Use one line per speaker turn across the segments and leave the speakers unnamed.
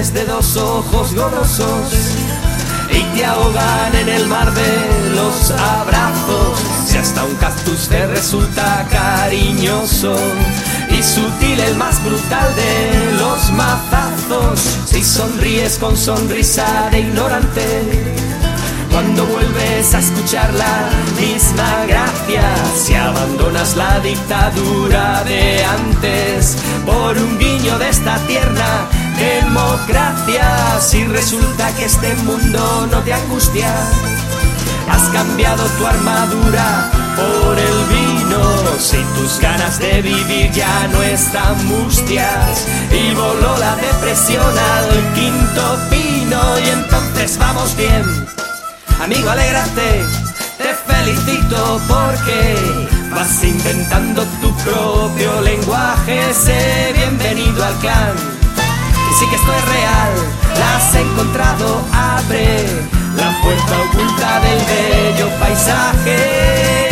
señales de dos ojos golosos y te ahogan en el mar de los abrazos. Si hasta un cactus te resulta cariñoso y sutil, el más brutal de los mazazos, si sonríes con sonrisa de ignorante, cuando vuelves a escuchar la misma gracia, si abandonas la dictadura de antes por un guiño de esta tierna democracia, si resulta que este mundo no te angustia, has cambiado tu armadura por el vino, si tus ganas de vivir ya no están mustias y voló la depresión al quinto pino, y entonces vamos bien. Amigo, alégrate, te felicito porque vas inventando tu propio lenguaje. Sé bienvenido al clan, que sí que esto es real, la has encontrado, abre la puerta oculta del bello paisaje.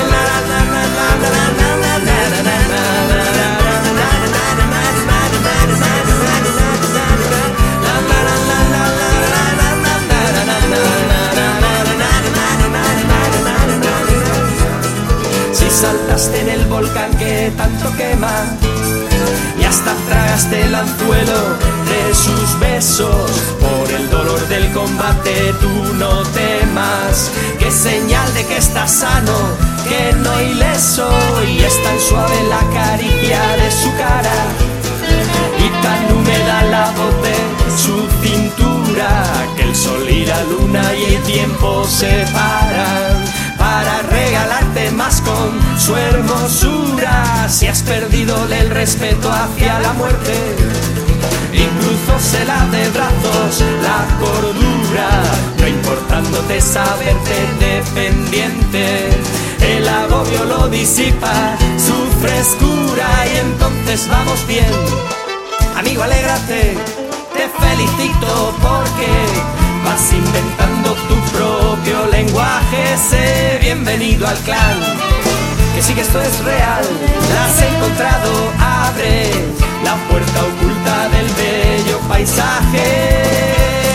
Saltaste en el volcán que tanto quema y hasta tragaste el anzuelo de sus besos, por el dolor del combate tú no temas, que señal de que estás sano, que no ileso, y es tan suave la caricia de su cara y tan húmeda la voz de su cintura, que el sol y la luna y el tiempo se paran para regalarte más con su hermosura. Si has perdido el respeto hacia la muerte, incluso se la de brazos la cordura, no importándote saberte dependiente, el agobio lo disipa su frescura, y entonces vamos bien. Amigo, alégrate, te felicito porque vas inventando tu propio lenguaje. Sé bienvenido al clan, que sí que esto es real, la has encontrado, abre la puerta oculta del bello paisaje.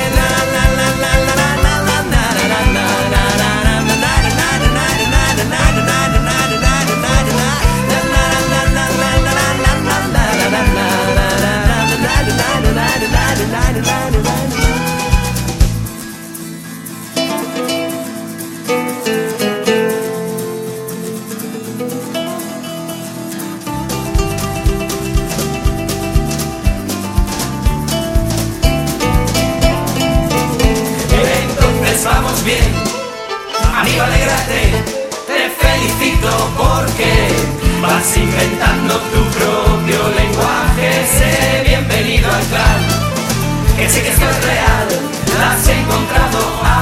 Vamos bien, amigo, alégrate, te felicito porque vas inventando tu propio lenguaje. Sé bienvenido al clan, que sí que esto es real, la has encontrado.